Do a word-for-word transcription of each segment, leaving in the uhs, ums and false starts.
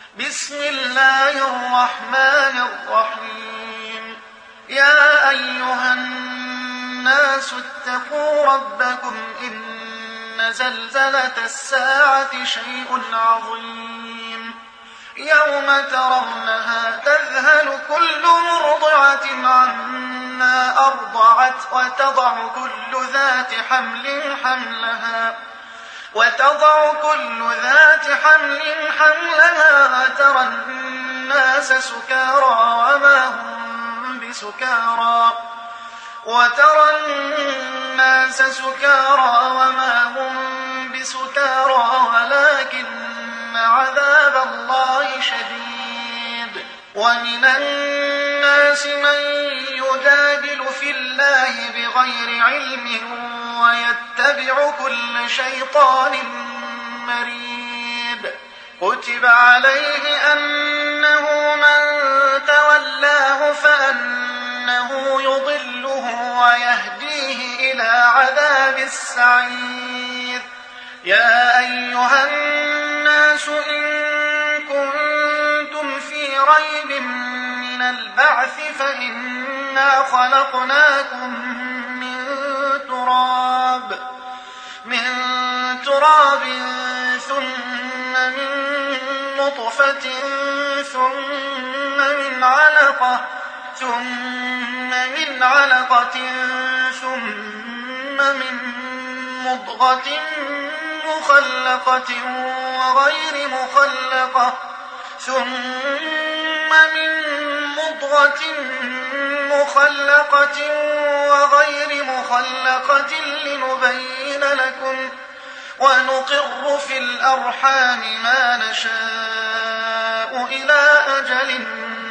بسم الله الرحمن الرحيم. يا أيها الناس اتقوا ربكم إن زلزلة الساعة شيء عظيم يوم ترونها تذهل كل مرضعة عما أرضعت وتضع كل ذات حمل حملها وتضع كل ذات حمل حملها وترى الناس سكارى وما هم بسكارى وترى الناس سكارى وما هم بسكارى ولكن عذاب الله شديد. ومن الناس من يجادل في الله بغير علم ويتبع كل شيطان مريد. كتب عليه أنه من تولاه فأنه يضله ويهديه إلى عذاب السعير. يا أيها الناس إن كنتم في ريب من البعث فإنا خلقناكم من تراب من تراب ثم من نطفة ثم من علقة ثم من علقة ثم من مضغة مخلقة وغير مخلقة ثم من مضغة مخلقة وغير مخلقة لنبين لكم ونقر في الأرحام ما نشاء إلى أجل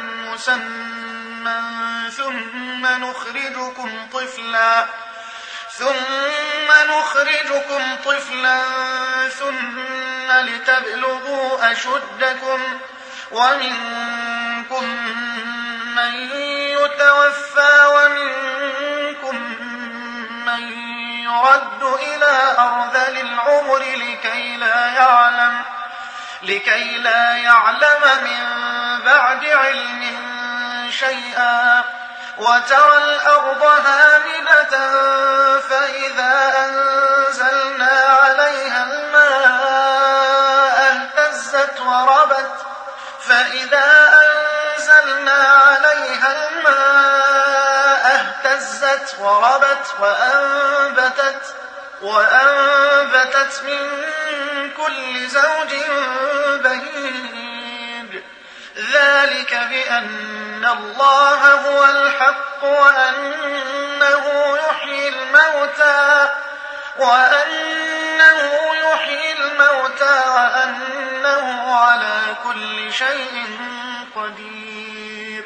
مسمى ثم نخرجكم طفلا ثم نخرجكم طفلا ثم لتبلغوا أشدكم ومنكم من يتوفى ومنكم من يرد إلى أرذل العمر لكي لا يعلم لكي لا يعلم من بعد علم شيئا. وترى الأرض هامدة فإذا أنزلنا عليها الماء اهتزت وربت فإذا أنزلنا عليها الماء اهتزت وربت وأنبتت وأنبتت من كل زوج بهيج. ذلك بأن الله هو الحق وأنه يحيي الموتى وأنه يحيي الموتى وأنه على كل شيء قدير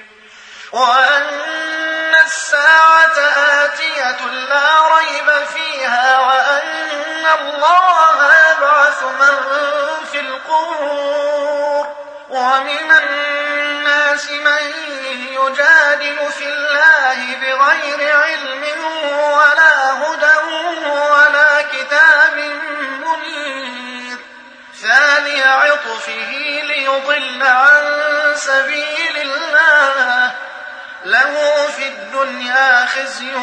وأن الساعة آتية لا ريب فيها وأن الله يبعث من في القبور. ومن الناس من يجادل في الله بغير علم ولا هدى ولا كتاب منير. ثاني عطفه ليضل عن سبيل الله له في الدنيا خزي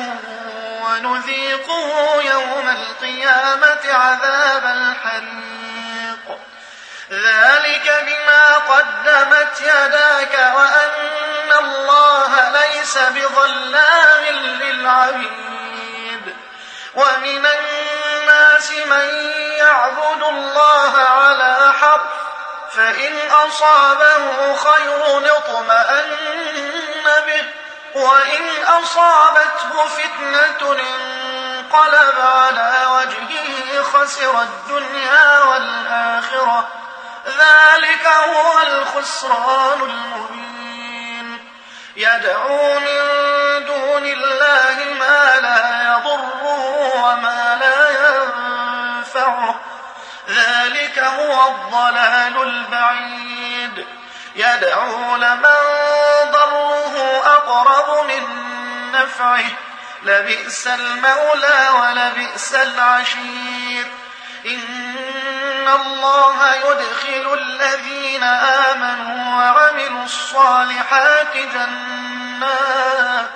ونذيقه يوم القيامة عذاب الحريق. ذلك بما قدمت يداك وأن الله ليس بظلام للعبيد. ومن الناس من يعبد الله على حرف فإن أصابه خير اطمأن به وإن أصابته فتنة انقلب على وجهه خسر الدنيا والآخرة. ذلك هو الخسران المبين. يدعو من دون الله ما لا يضره وما لا ينفعه. ذلك هو الضلال البعيد. يدعو لمن ضره أقرب من نفعه لبئس المولى ولبئس العشير. إن الله يدخل الذين آمنوا الصالحات جنات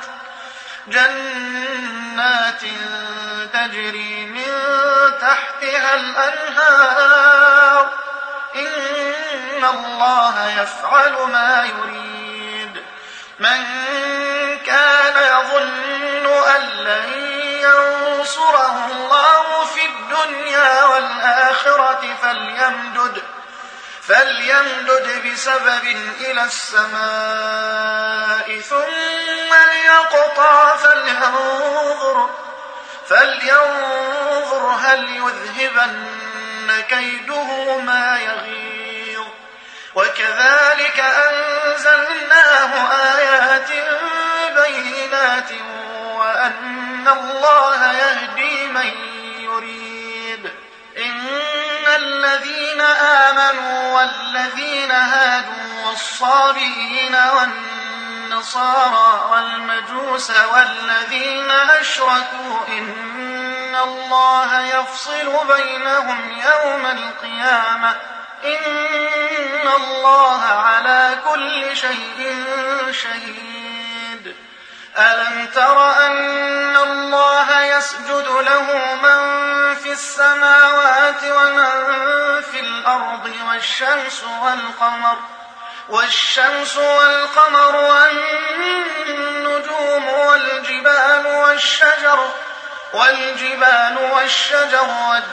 جنات تجري من تحتها الأنهار إن الله يفعل ما يريد. من كان يظن أن لن ينصره الله في الدنيا والآخرة فليمدد فليمدد بسبب إلى السماء ثم ليقطع فلينظر فلينظر هل يذهبن كيده ما يغيظ. وكذلك أنزلناه آيات بينات وأن الله يهدي من يريد. إن الذين آمنوا والذين هادوا والصابئين والنصارى والمجوس والذين أشركوا إن الله يفصل بينهم يوم القيامة إن الله على كل شيء شهيد. ألم تر أن الله يسجد له من في السماوات ومن في الأرض والشمس والقمر والشمس والقمر والنجوم والجبال والشجر والجبال والشجر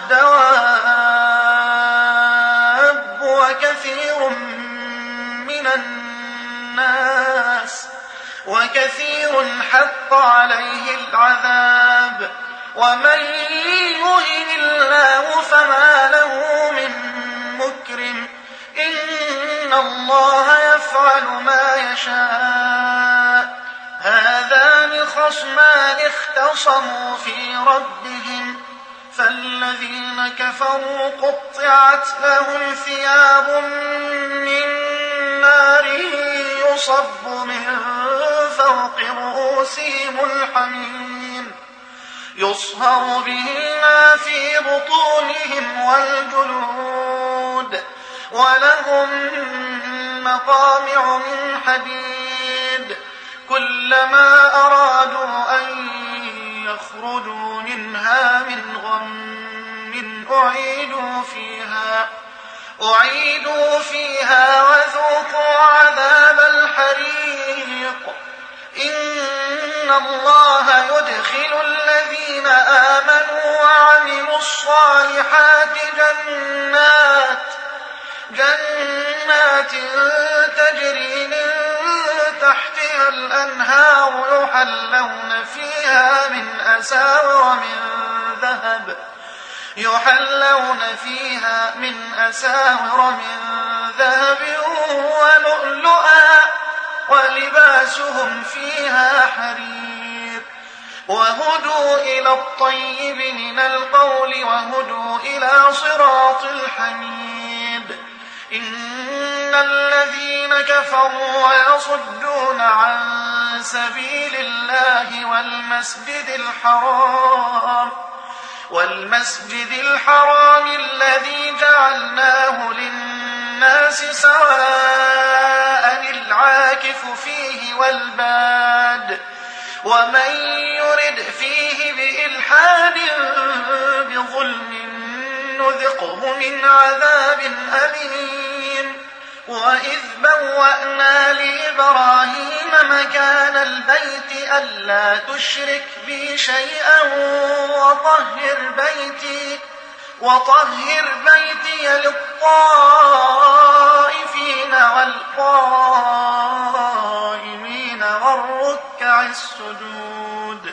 والدواب وكثير من الناس وكثير حق عليه العذاب ومن يهن الله فما له من مكرم إن الله يفعل ما يشاء. هذان خصمان اختصموا في ربهم فالذين كفروا قطعت لهم ثياب من نار يصب من فوق رؤوسهم الحميم يصهر به ما في بطونهم والجلود ولهم مقامع من حديد كلما أرادوا أن يخرجوا منها من غم أعيدوا فيها أعيدوا فيها وذوقوا عذاب الحريق. إن الله يدخل الذين آمنوا وعملوا الصالحات جنات جنات تجري من تحتها الأنهار يحلون فيها من أساور من ذهب يحلون فيها من أساور من ذهب ولؤلؤا ولباسهم فيها حرير وهدوا إلى الطيب من القول وهدوا إلى صراط الحميد. إن الذين كفروا ويصدون عن سبيل الله والمسجد الحرام والمسجد الحرام الذي جعلناه للناس سواء العاكف فيه والباد ومن يرد فيه بإلحاد بظلم نذقه من عذاب أليم. وإذ بوأنا لإبراهيم مكان البيت ألا تشرك بي شيئا وطهر بيتي وطهر بيتي للطائفين والقائمين والركع السجود.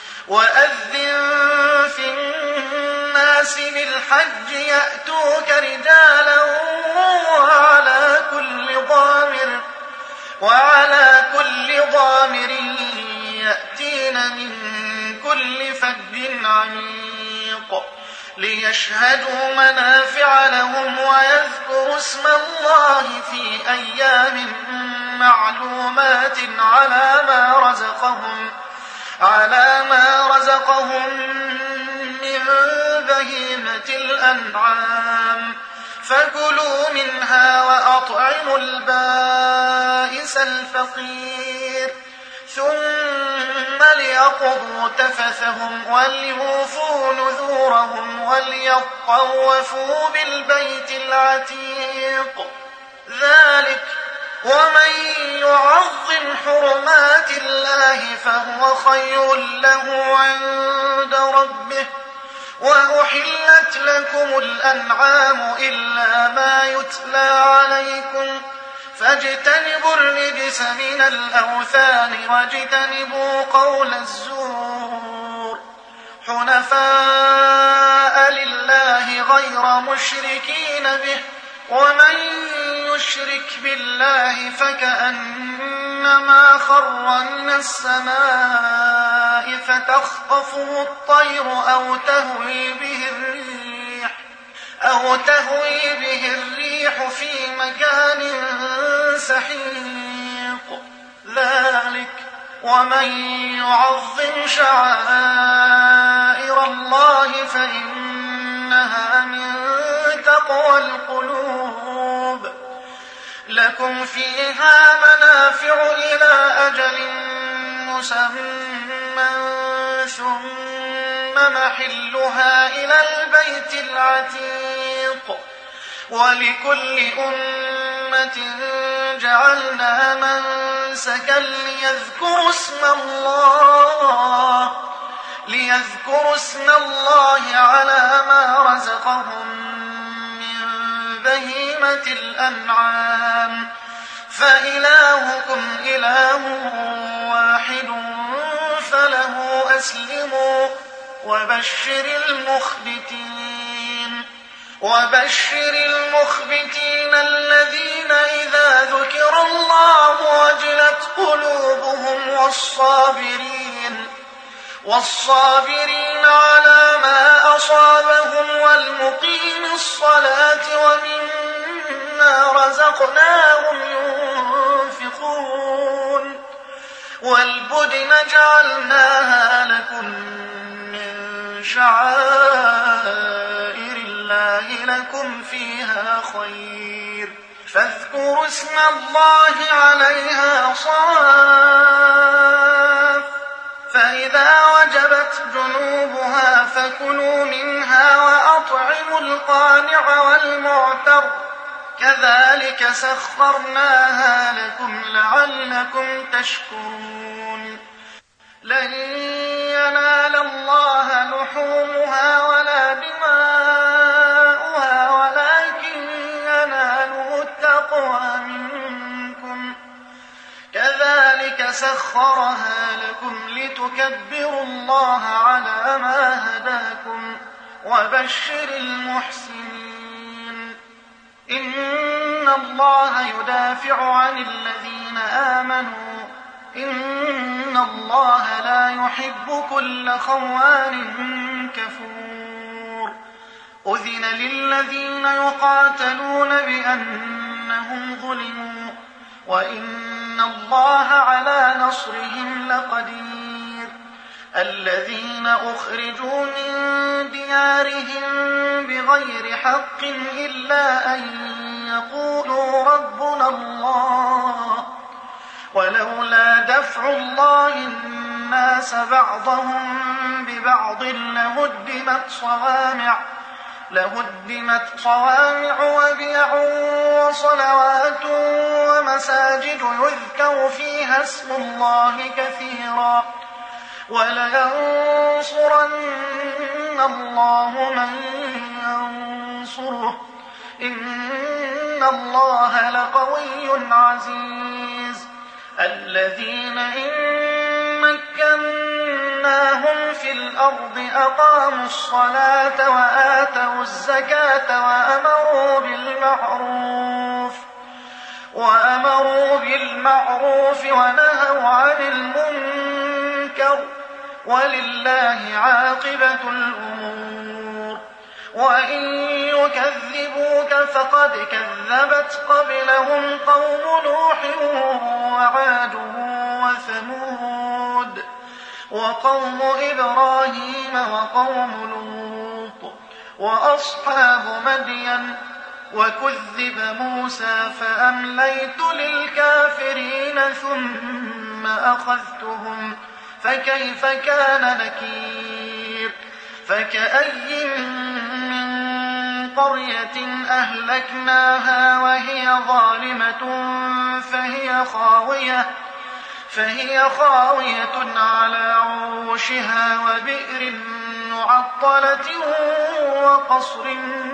وأذن في الناس بالحج يأتوك رجالا وعلى كل ضامر وعلى كل ضامر يأتين من كل فج عميق ليشهدوا منافع لهم ويذكروا اسم الله في أيام معلومات على ما رزقهم على ما رزقهم من بهيمة الأنعام فكلوا منها وأطعموا البائس بئس الفقير ثم ليقضوا تفثهم وليوفوا نذورهم وليطوفوا بالبيت العتيق ذلك ومن يعظم حرمات الله فهو خير له عند ربه وأحلت لكم الأنعام إلا ما يتلى عليكم فاجتنبوا الرجس من الأوثان واجتنبوا قول الزور حنفاء لله غير مشركين به ومن يشرك بالله فكأنما خر من السماء فتخطفه الطير أو تهوي به الريح أو تهوي به الريح في مكان سحيق ذلك ومن يعظم شعائر الله فإنها من تقوى القلوب لكم فيها منافع إلى أجل مسمى ثم محلها إلى البيت العتيق ولكل أمة جعلنا منسكا ليذكروا اسم الله ليذكروا اسم الله على ما رزقهم من بهيمة الأنعام فإلهكم إله واحد فله أسلموا وبشر المخبتين وبشر المخبتين الذين إذا ذكر الله وجلت قلوبهم والصابرين والصابرين على ما أصابهم والمقيم الصلاة ومما رزقناهم ينفقون والبدن جعلناها لكم من شعائر الله لكم فيها خير فاذكروا اسم الله عليها صواف فإذا وجبت جنوبها فكلوا منها وأطعموا القانع والمعتر كذلك سخرناها لكم لعلكم تشكرون لن ينال الله لحومها ولا دماؤها ولكن يناله التقوى منكم كذلك سخرها لكم لتكبروا الله على ما هداكم وبشر المحسنين إن الله يدافع عن الذين آمنوا إن الله لا يحب كل خوان كفور أذن للذين يقاتلون بأنهم ظلموا وإن الله على نصرهم لقدير الذين أخرجوا من ديارهم بغير حق إلا أن يقولوا ربنا الله ولولا دفع الله الناس بعضهم ببعض لهدمت صوامع لهدمت صوامع وبيع وصلوات ومساجد يذكر فيها اسم الله كثيرا ولينصرن الله من ينصره إن الله لقوي عزيز الذين إن مكناهم في الأرض أقاموا الصلاة وآتوا الزكاة وأمروا بالمعروف وأمروا بالمعروف ونهوا عن المنكر ولله عاقبة الأمور وإن يكذبوك فقد كذبت قبلهم قوم نوح وعاد وثمود وقوم إبراهيم وقوم لوط وأصحاب مدين وكذب موسى فأمليت للكافرين ثم أخذتهم فكيف كان نكير فكأي من قرية أهلكناها وهي ظالمة فهي خاوية فهي خاوية على عروشها وبئر معطلة وقصر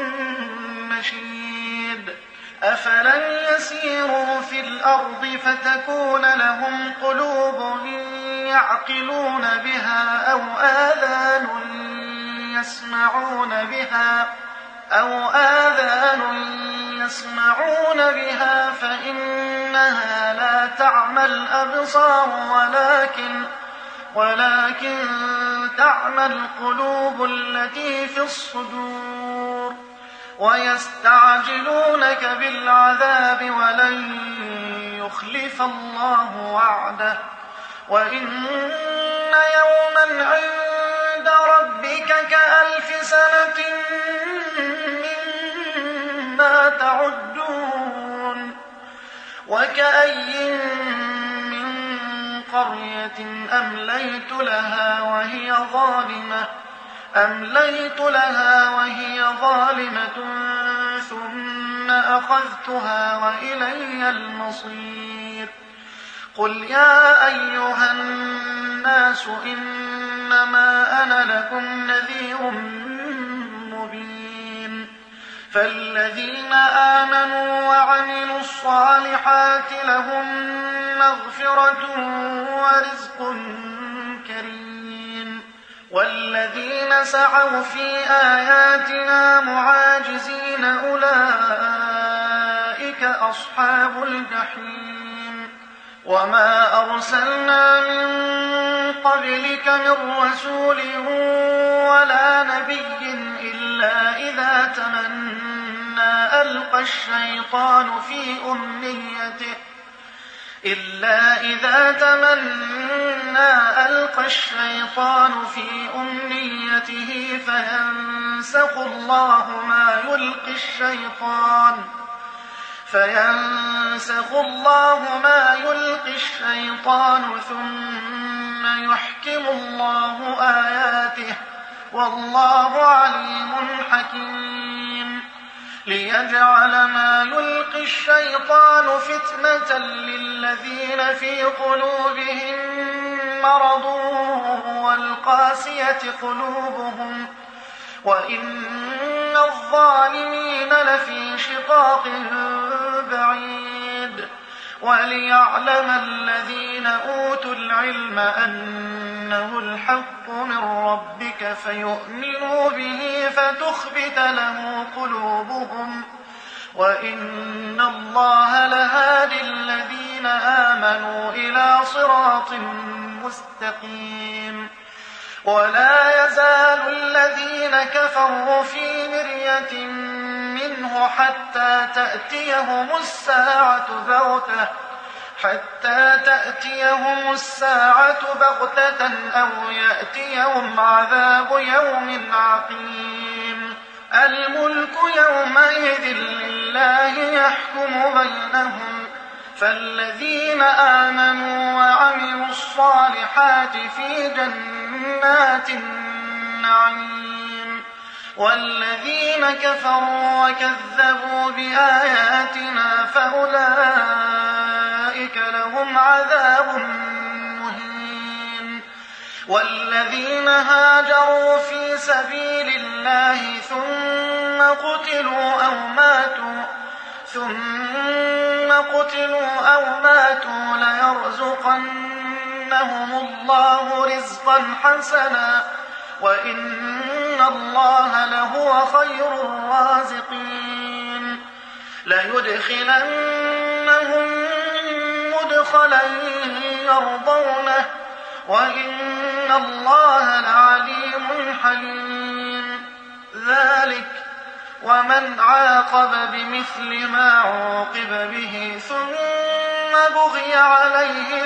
مشيد أفلم يسيروا في الأرض فتكون لهم قلوب يعقلون بها أو آذان يسمعون بها أو آذان يسمعون بها فإنها لا تعمى الأبصار ولكن ولكن تعمى القلوب التي في الصدور ويستعجلونك بالعذاب ولن يخلف الله وعده وإن يوما عند ربك كألف سنة مما تعدون وكأي من قرية أمليت لها وهي ظالمة أمليت لها وهي ظالمة ثم أخذتها وإلي المصير قل يا أيها الناس إنما أنا لكم نذير مبين فالذين آمنوا وعملوا الصالحات لهم مغفرة ورزق كريم والذين سعوا في آياتنا معاجزين أولئك أصحاب الجحيم وما أرسلنا من قبلك من رسول ولا نبي إلا إذا تمنى ألقى الشيطان في أمنيته إلا إذا تمنى ألقى الشيطان في أمنيته فينسخ الله ما يلقي الشيطان فينسخ الله ما يلقي الشيطان ثم يحكم الله آياته والله عليم حكيم ليجعل ما يلقي الشيطان فتنة للذين في قلوبهم مرض والقاسية قلوبهم وإن الظالمين لفي شقاق بعيد وليعلم الذين أوتوا العلم أنه الحق من ربك فيؤمنوا به فتخبت له قلوبهم وإن الله لهادي الذين آمنوا إلى صراط مستقيم ولا يزال الذين كفروا في مرية منه حتى تأتيهم الساعة بغتة حتى تأتيهم الساعة بغتة أو يأتيهم عذاب يوم عقيم الملك يومئذ لله يحكم بينهم فالذين آمنوا وعملوا الصالحات في جنات النعيم والذين كفروا وكذبوا بآياتنا فأولئك لهم عذاب مهين والذين هاجروا في سبيل الله ثم قتلوا أو ماتوا ثم قتلوا أو ماتوا ليرزقنهم الله رزقا حسنا وإن الله لهو خير الرازقين ليدخلنهم مدخلا يرضونه وإن الله لعليم حليم ذلك ومن عاقب بمثل ما عوقب به ثم بغي عليه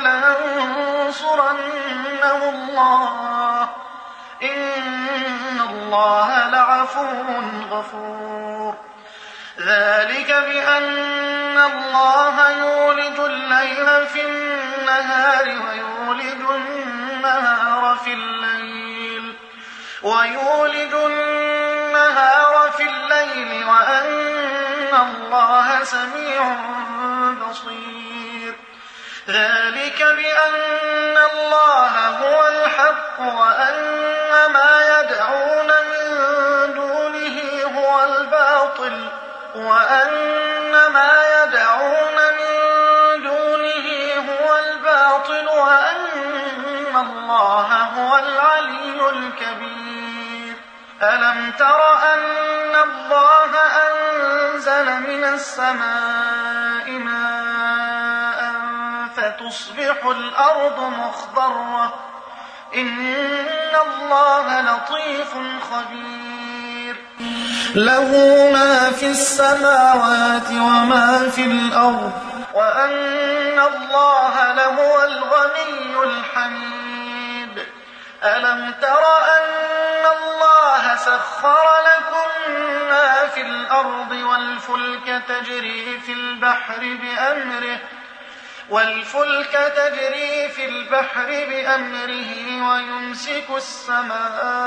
لينصرنه الله إن الله لعفو غفور ذلك بأن الله يولج الليل في النهار ويولج النهار في الليل ويولج النهار في الليل وأن الله سميع بصير. ذلك بأن الله هو الحق وأن ما يدعون من دونه هو الباطل وأن ما يدعون من دونه هو الباطل وأن الله هو العلي الكبير. ألم تر أن الله أنزل من السماء ماء فتصبح الأرض مخضرة إن الله لطيف خبير. له ما في السماوات وما في الأرض وأن الله لهو الغني الحميد. ألم تر أن الله سخر لكم ما في الأرض والفلك تجري في البحر بأمره والفلك تجري في البحر بأمره ويمسك السماء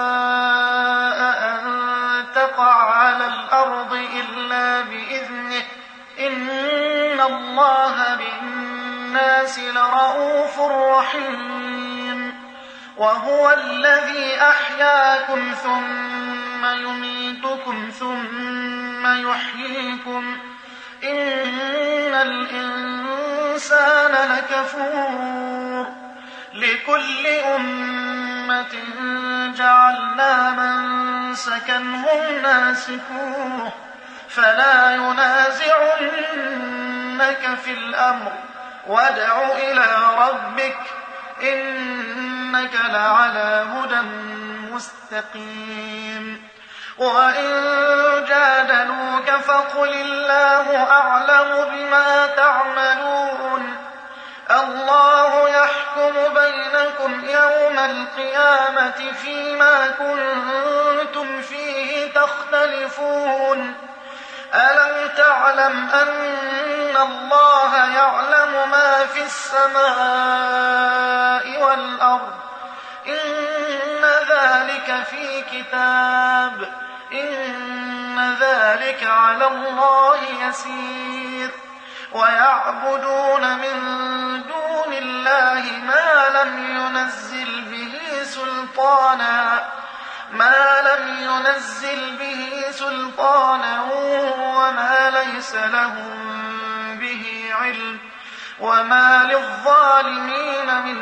أن تقع على الأرض إلا بإذنه إن الله بالناس لرءوف رحيم. وهو الذي أحياكم ثم يميتكم ثم يحييكم إن الإنسان لكفور. لكل أمة جعلنا منسكا هم ناسكوه فلا ينازعنك في الأمر وادع إلى ربك إنك لعلى هدى مستقيم. وإن جادلوك فقل الله أعلم بما تعملون الله يحكم بينكم يوم القيامة فيما كنتم فيه تختلفون. ألم تعلم أن الله يعلم ما في السماء والأرض إن ذلك في كتاب إن ذلك على الله يسير. ويعبدون من دون الله ما لم ينزل به سلطانا ما لم ينزل به سلطانا وما ليس لهم به علم وما للظالمين من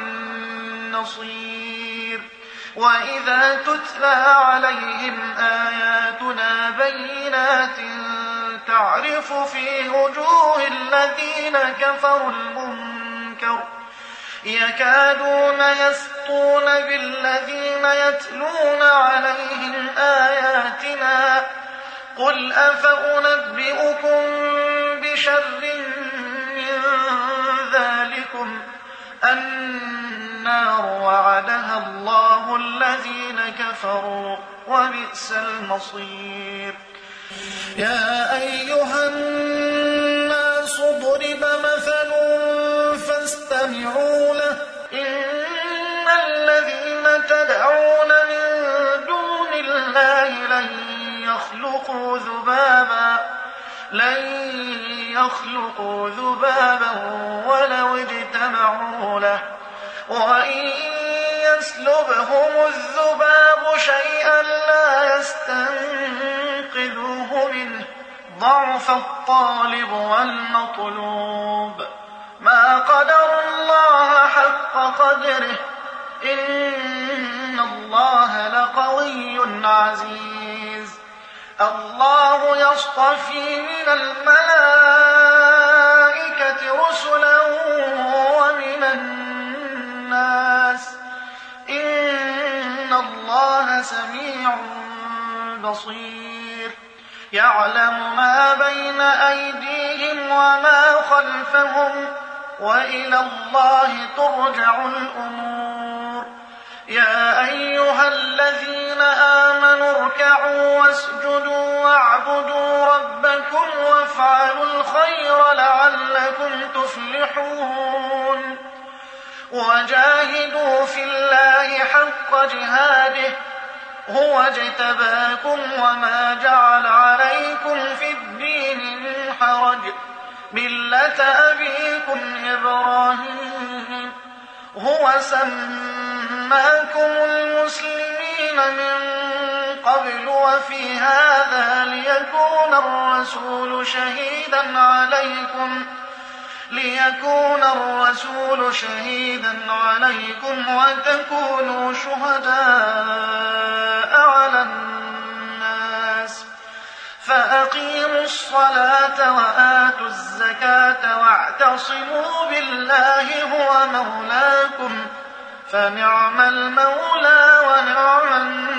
نصير. وإذا تتلى عليهم آياتنا بينات تعرف في وجوه الذين كفروا المنكر يكادون يسطون بالذين يتلون عليهم آياتنا قل أفأنبئكم بشر من ذلكم النار وعدها الله الذين كفروا وبئس المصير. يا أيها الناس ضرب مثل فاستمعوا له إن الذين تدعون من دون الله لن يخلقوا ذبابا لن يخلقوا ذبابا ولو اجتمعوا له وإن يسلبهم الذباب شيئا لا يستنقذوه منه ضعف الطالب والمطلوب. ما قدروا الله حق قدره إن الله لقوي عزيز. الله يصطفي من الملائكة رسلا ومن الناس إن الله سميع بصير. يعلم ما بين أيديهم وما خلفهم وإلى الله ترجع الأمور. يا أيها الذين آمنوا اركعوا واسجدوا واعبدوا ربكم وافعلوا الخير لعلكم تفلحون وجاهدوا في الله حق جهاده هو اجتباكم وما جعل عليكم في الدين من حرج ملة أبيكم إبراهيم هو سماكم المسلمين من قبل وفي هذا ليكون الرسول شهيدا عليكم ليكون الرسول شهيدا عليكم وتكونوا شهداء على الناس فأقيموا الصلاة وآتوا الزكاة واعتصموا بالله هو مولاكم فنعم المولى ونعم النصير